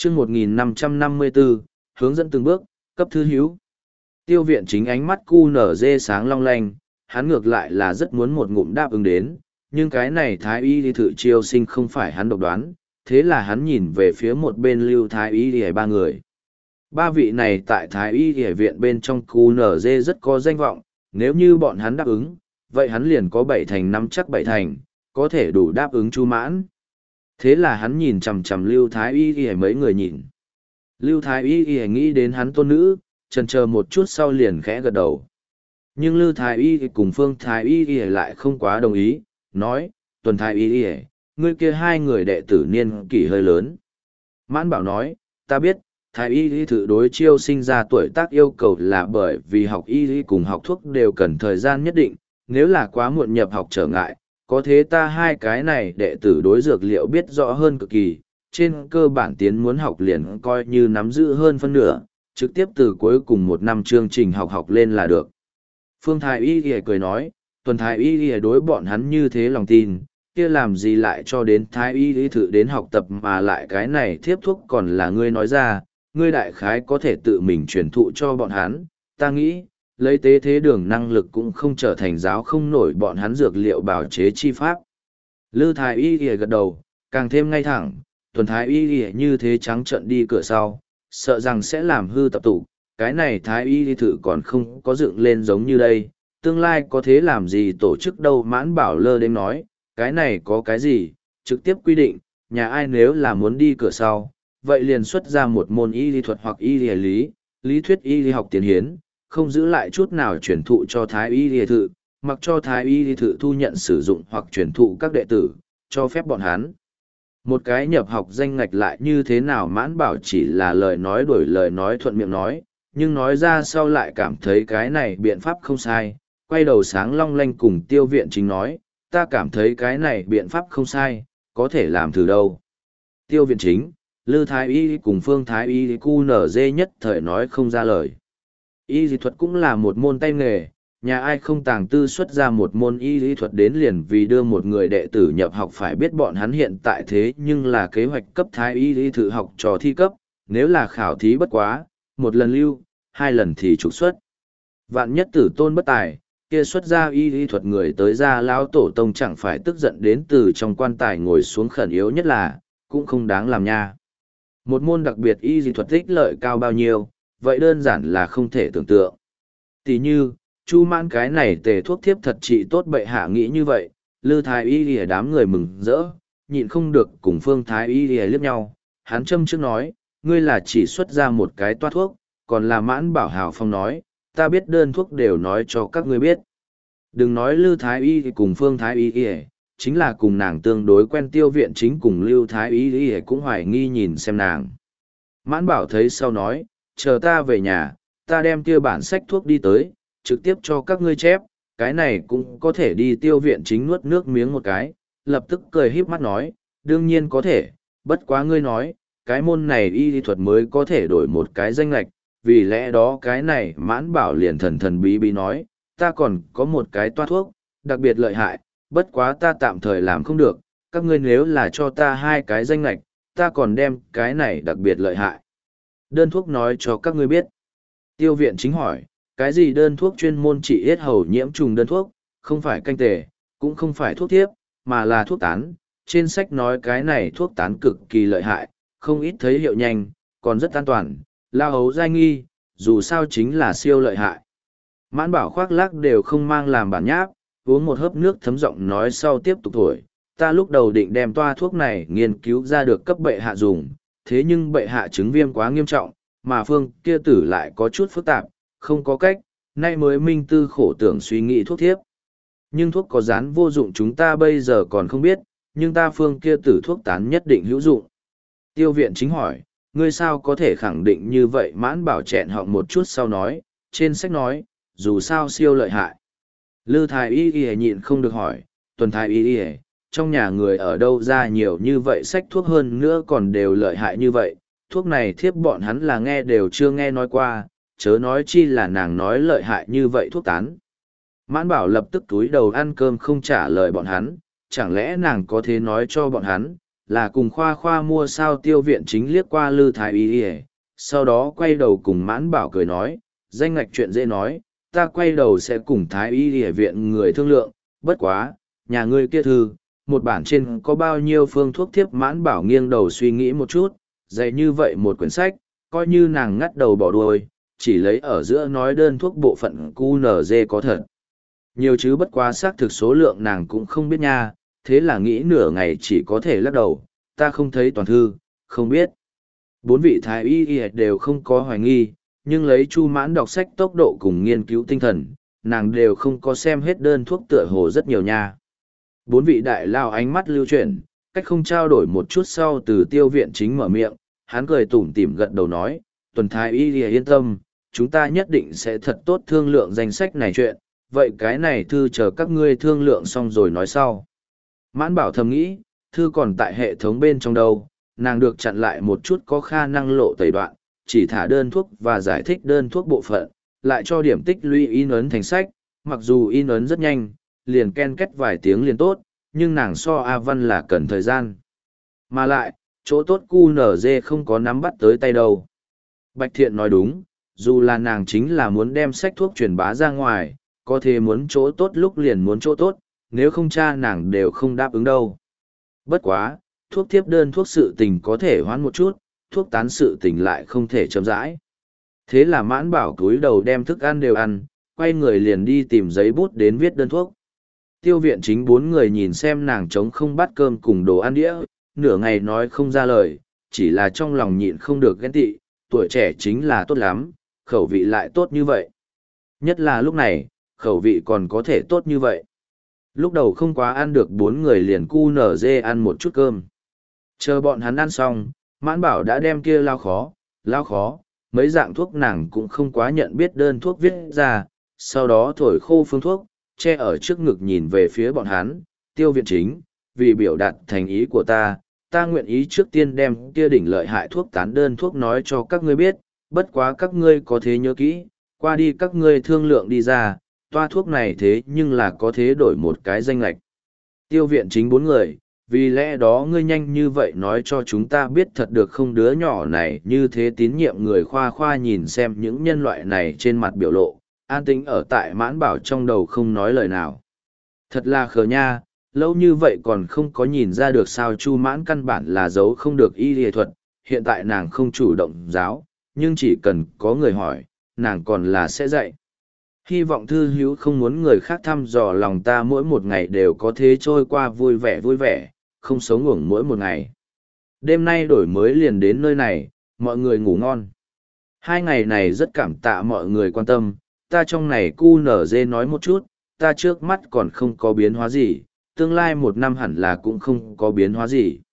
chương 1554, hướng dẫn từng bước, cấp thư hiếu. Tiêu viện chính ánh mắt cu nở dê sáng long lanh, hắn ngược lại là rất muốn một ngụm đáp ứng đến, nhưng cái này thái y đi thử chiêu sinh không phải hắn độc đoán, thế là hắn nhìn về phía một bên lưu thái y đi ba người. Ba vị này tại thái y đi viện bên trong cu nở dê rất có danh vọng, nếu như bọn hắn đáp ứng, vậy hắn liền có 7/5 chắc 7 thành, có thể đủ đáp ứng chu mãn. Thế là hắn nhìn chằm chằm Lưu Thái Y Y mấy người nhìn. Lưu Thái Y Y nghĩ đến hắn tôn nữ, chần chờ một chút sau liền khẽ gật đầu. Nhưng Lưu Thái Y cùng Phương Thái Y Y lại không quá đồng ý, nói, Tuần Thái Y Y, ngươi kia hai người đệ tử niên kỷ hơi lớn. Mãn Bảo nói, ta biết, Thái Y thử đối chiêu sinh ra tuổi tác yêu cầu là bởi vì học y cùng học thuốc đều cần thời gian nhất định, nếu là quá muộn nhập học trở ngại, có thế ta hai cái này đệ tử đối dược liệu biết rõ hơn cực kỳ, trên cơ bản tiến muốn học liền coi như nắm giữ hơn phân nửa, trực tiếp từ cuối cùng một năm chương trình học lên là được. Phương Thái Y Y cười nói, Tuần Thái Y Y đối bọn hắn như thế lòng tin, kia làm gì lại cho đến Thái Y Y thử đến học tập mà lại cái này thiếp thuốc còn là ngươi nói ra, ngươi đại khái có thể tự mình truyền thụ cho bọn hắn, ta nghĩ, lấy tế thế đường năng lực cũng không trở thành giáo không nổi bọn hắn dược liệu bảo chế chi pháp. Lư Thái Y Y gật đầu, càng thêm ngay thẳng, Tuần Thái Y Y như thế trắng trợn đi cửa sau, sợ rằng sẽ làm hư tập tụ, cái này Thái Y Y thử còn không có dựng lên giống như đây, tương lai có thế làm gì tổ chức đâu. Mãn Bảo lơ đến nói, cái này có cái gì, trực tiếp quy định, nhà ai nếu là muốn đi cửa sau, vậy liền xuất ra một môn y lý thuật hoặc y lý, lý thuyết y lý học tiến hiến, không giữ lại chút nào truyền thụ cho Thái Y lý thự, mặc cho Thái Y lý thự thu nhận sử dụng hoặc truyền thụ các đệ tử, cho phép bọn hắn. Một cái nhập học danh ngạch lại như thế nào. Mãn Bảo chỉ là lời nói đổi lời nói thuận miệng nói, nhưng nói ra sau lại cảm thấy cái này biện pháp không sai, quay đầu sáng long lanh cùng Tiêu viện chính nói, ta cảm thấy cái này biện pháp không sai, có thể làm thử đâu. Tiêu viện chính, Lư Thái Y cùng Phương Thái Y cu nở dê nhất thời nói không ra lời. Y lý thuật cũng là một môn tay nghề, nhà ai không tàng tư xuất ra một môn y lý thuật đến liền vì đưa một người đệ tử nhập học phải biết bọn hắn hiện tại thế nhưng là kế hoạch cấp Thái Y lý thử học trò thi cấp, nếu là khảo thí bất quá, một lần lưu, hai lần thì trục xuất. Vạn nhất tử tôn bất tài, kia xuất ra y lý thuật người tới ra lão tổ tông chẳng phải tức giận đến từ trong quan tài ngồi xuống khẩn yếu nhất là, cũng không đáng làm nha. Một môn đặc biệt y lý thuật ích lợi cao bao nhiêu, vậy đơn giản là không thể tưởng tượng. Tỷ như, Chu Mãn cái này tề thuốc thiếp thật trị tốt bệ hạ nghĩ như vậy, Lư Thái Y lìa đám người mừng rỡ, nhịn không được cùng Phương Thái Y lìa liếc nhau. Hắn châm trước nói, ngươi là chỉ xuất ra một cái toa thuốc, còn là Mãn Bảo hào phong nói, ta biết đơn thuốc đều nói cho các ngươi biết. Đừng nói Lư Thái Y cùng Phương Thái Y lìa, chính là cùng nàng tương đối quen Tiêu viện chính cùng Lưu Thái Y lìa cũng hoài nghi nhìn xem nàng. Mãn Bảo thấy sau nói, chờ ta về nhà, ta đem kia bản sách thuốc đi tới, trực tiếp cho các ngươi chép, cái này cũng có thể đi. Tiêu viện chính nuốt nước miếng một cái, lập tức cười híp mắt nói, đương nhiên có thể, bất quá ngươi nói, cái môn này y lý thuật mới có thể đổi một cái danh lệch, vì lẽ đó cái này. Mãn Bảo liền thần thần bí bí nói, ta còn có một cái toa thuốc, đặc biệt lợi hại, bất quá ta tạm thời làm không được, các ngươi nếu là cho ta hai cái danh lệch, ta còn đem cái này đặc biệt lợi hại đơn thuốc nói cho các ngươi biết. Tiêu viện chính hỏi, cái gì đơn thuốc? Chuyên môn trị yết hầu nhiễm trùng đơn thuốc, không phải canh tề, cũng không phải thuốc thiếp, mà là thuốc tán. Trên sách nói cái này thuốc tán cực kỳ lợi hại, không ít thấy hiệu nhanh, còn rất an toàn, la hấu giai nghi, dù sao chính là siêu lợi hại. Mãn Bảo khoác lác đều không mang làm bản nháp, uống một hớp nước thấm giọng nói sau tiếp tục thổi. Ta lúc đầu định đem toa thuốc này nghiên cứu ra được cấp bệ hạ dùng, thế nhưng bệ hạ chứng viêm quá nghiêm trọng, mà Phương kia tử lại có chút phức tạp, không có cách, nay mới minh tư khổ tưởng suy nghĩ thuốc thiếp. Nhưng thuốc có rán vô dụng chúng ta bây giờ còn không biết, nhưng ta Phương kia tử thuốc tán nhất định hữu dụng. Tiêu viện chính hỏi, ngươi sao có thể khẳng định như vậy? Mãn Bảo chẹn họng một chút sau nói, trên sách nói, dù sao siêu lợi hại. Lư Thái Y Y nhịn không được hỏi, Tuần Thái Y Y, trong nhà người ở đâu ra nhiều như vậy sách thuốc, hơn nữa còn đều lợi hại như vậy, thuốc này thiếp bọn hắn là nghe đều chưa nghe nói qua, chớ nói chi là nàng nói lợi hại như vậy thuốc tán. Mãn Bảo lập tức túi đầu ăn cơm không trả lời bọn hắn, chẳng lẽ nàng có thế nói cho bọn hắn, là cùng khoa khoa mua sao. Tiêu viện chính liếc qua Lư Thái Y Y, sau đó quay đầu cùng Mãn Bảo cười nói, danh ngạch chuyện dễ nói, ta quay đầu sẽ cùng Thái Y Y viện người thương lượng, bất quá, nhà ngươi kia thư, một bản trên có bao nhiêu phương thuốc thiếp. Mãn Bảo nghiêng đầu suy nghĩ một chút, dạy như vậy một quyển sách, coi như nàng ngắt đầu bỏ đuôi, chỉ lấy ở giữa nói đơn thuốc bộ phận QNZ có thật nhiều chứ bất quá xác thực số lượng nàng cũng không biết nha, thế là nghĩ nửa ngày chỉ có thể lắc đầu, ta không thấy toàn thư, không biết. Bốn vị thái y đều không có hoài nghi, nhưng lấy Chu Mãn đọc sách tốc độ cùng nghiên cứu tinh thần, nàng đều không có xem hết đơn thuốc tựa hồ rất nhiều nha. Bốn vị đại lao ánh mắt lưu chuyển, cách không trao đổi một chút sau từ Tiêu viện chính mở miệng, hắn cười tủm tỉm gật đầu nói, Tuần thái y yên tâm, chúng ta nhất định sẽ thật tốt thương lượng danh sách này chuyện, vậy cái này thư chờ các ngươi thương lượng xong rồi nói sau. Mãn Bảo thầm nghĩ, thư còn tại hệ thống bên trong đâu, nàng được chặn lại một chút có khả năng lộ tẩy đoạn, chỉ thả đơn thuốc và giải thích đơn thuốc bộ phận, lại cho điểm tích lũy in ấn thành sách, mặc dù in ấn rất nhanh, liền ken kết vài tiếng liền tốt, nhưng nàng so A Văn là cần thời gian. Mà lại, chỗ tốt QNZ không có nắm bắt tới tay đâu. Bạch Thiện nói đúng, dù là nàng chính là muốn đem sách thuốc truyền bá ra ngoài, có thể muốn chỗ tốt lúc liền muốn chỗ tốt, nếu không cha nàng đều không đáp ứng đâu. Bất quá, thuốc tiếp đơn thuốc sự tình có thể hoãn một chút, thuốc tán sự tình lại không thể chậm rãi. Thế là Mãn Bảo cúi đầu đem thức ăn đều ăn, quay người liền đi tìm giấy bút đến viết đơn thuốc. Tiêu viện chính bốn người nhìn xem nàng trống không bát cơm cùng đồ ăn đĩa, nửa ngày nói không ra lời, chỉ là trong lòng nhịn không được ghen tị, tuổi trẻ chính là tốt lắm, khẩu vị lại tốt như vậy. Nhất là lúc này, khẩu vị còn có thể tốt như vậy. Lúc đầu không quá ăn được bốn người liền QNZ ăn một chút cơm. Chờ bọn hắn ăn xong, Mãn Bảo đã đem kia lao khó, mấy dạng thuốc nàng cũng không quá nhận biết đơn thuốc viết ra, sau đó thổi khô phương thuốc, che ở trước ngực nhìn về phía bọn hắn, Tiêu viện chính, vì biểu đạt thành ý của ta nguyện ý trước tiên đem kia đỉnh lợi hại thuốc tán đơn thuốc nói cho các ngươi biết, bất quá các ngươi có thế nhớ kỹ, qua đi các ngươi thương lượng đi ra, toa thuốc này thế nhưng là có thế đổi một cái danh lệch. Tiêu viện chính bốn người, vì lẽ đó ngươi nhanh như vậy nói cho chúng ta biết thật được không, đứa nhỏ này như thế tín nhiệm người khoa khoa nhìn xem những nhân loại này trên mặt biểu lộ, an tĩnh ở tại Mãn Bảo trong đầu không nói lời nào. Thật là khờ nha, lâu như vậy còn không có nhìn ra được sao Chu Mãn căn bản là giấu không được y y thuật, hiện tại nàng không chủ động giáo, nhưng chỉ cần có người hỏi, nàng còn là sẽ dạy. Hy vọng thư hữu không muốn người khác thăm dò lòng ta mỗi một ngày đều có thế trôi qua vui vẻ, không sống uổng mỗi một ngày. Đêm nay đổi mới liền đến nơi này, mọi người ngủ ngon. 2 ngày này rất cảm tạ mọi người quan tâm, ta trong này QNZ nói một chút, ta trước mắt còn không có biến hóa gì, tương lai 1 năm hẳn là cũng không có biến hóa gì.